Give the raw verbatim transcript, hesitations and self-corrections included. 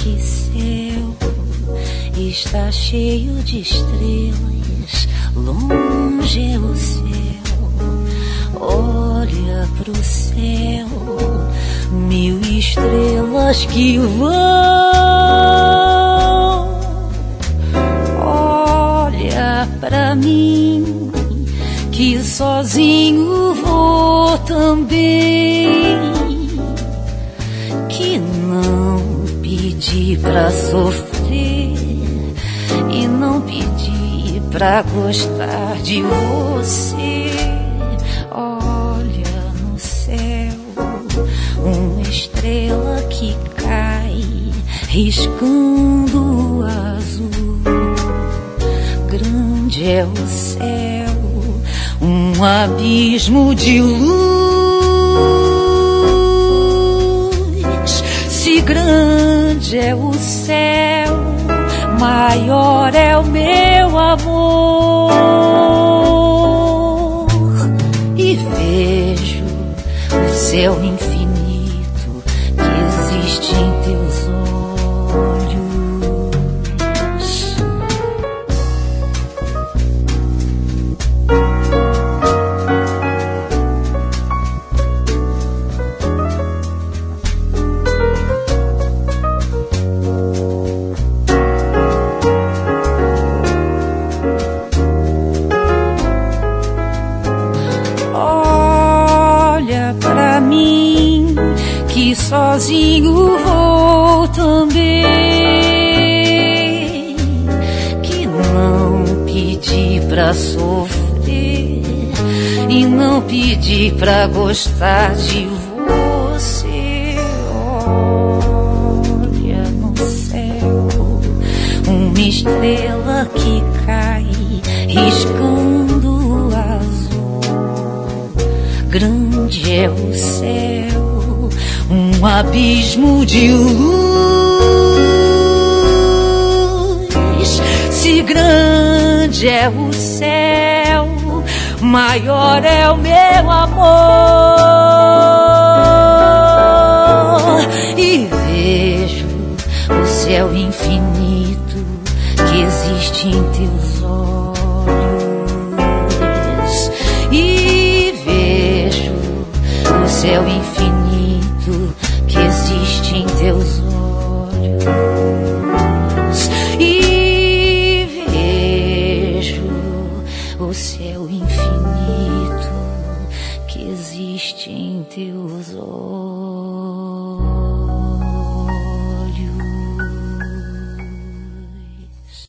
que céu está cheio de estrelas, longe é o céu, olha pro céu, mil estrelas que vão, olha pra mim, que sozinho vou também, que não pedi pra sofrer e não pedi pra gostar de você. Olha no céu, uma estrela que cai, riscando o azul. Grande é o céu, um abismo de luz. Se grande é o céu, maior é o meu amor. E vejo o céu infinito que existe em teus olhos. Que sozinho vou também, que não pedi pra sofrer e não pedi pra gostar de você. Olha no céu, uma estrela que cai, riscando o azul. Grande é o céu, um abismo de luz. Se grande é o céu, maior é o meu amor. E vejo o céu infinito que existe em teus olhos. E vejo o céu infinito que existe em teus olhos. E vejo o céu infinito que existe em teus olhos.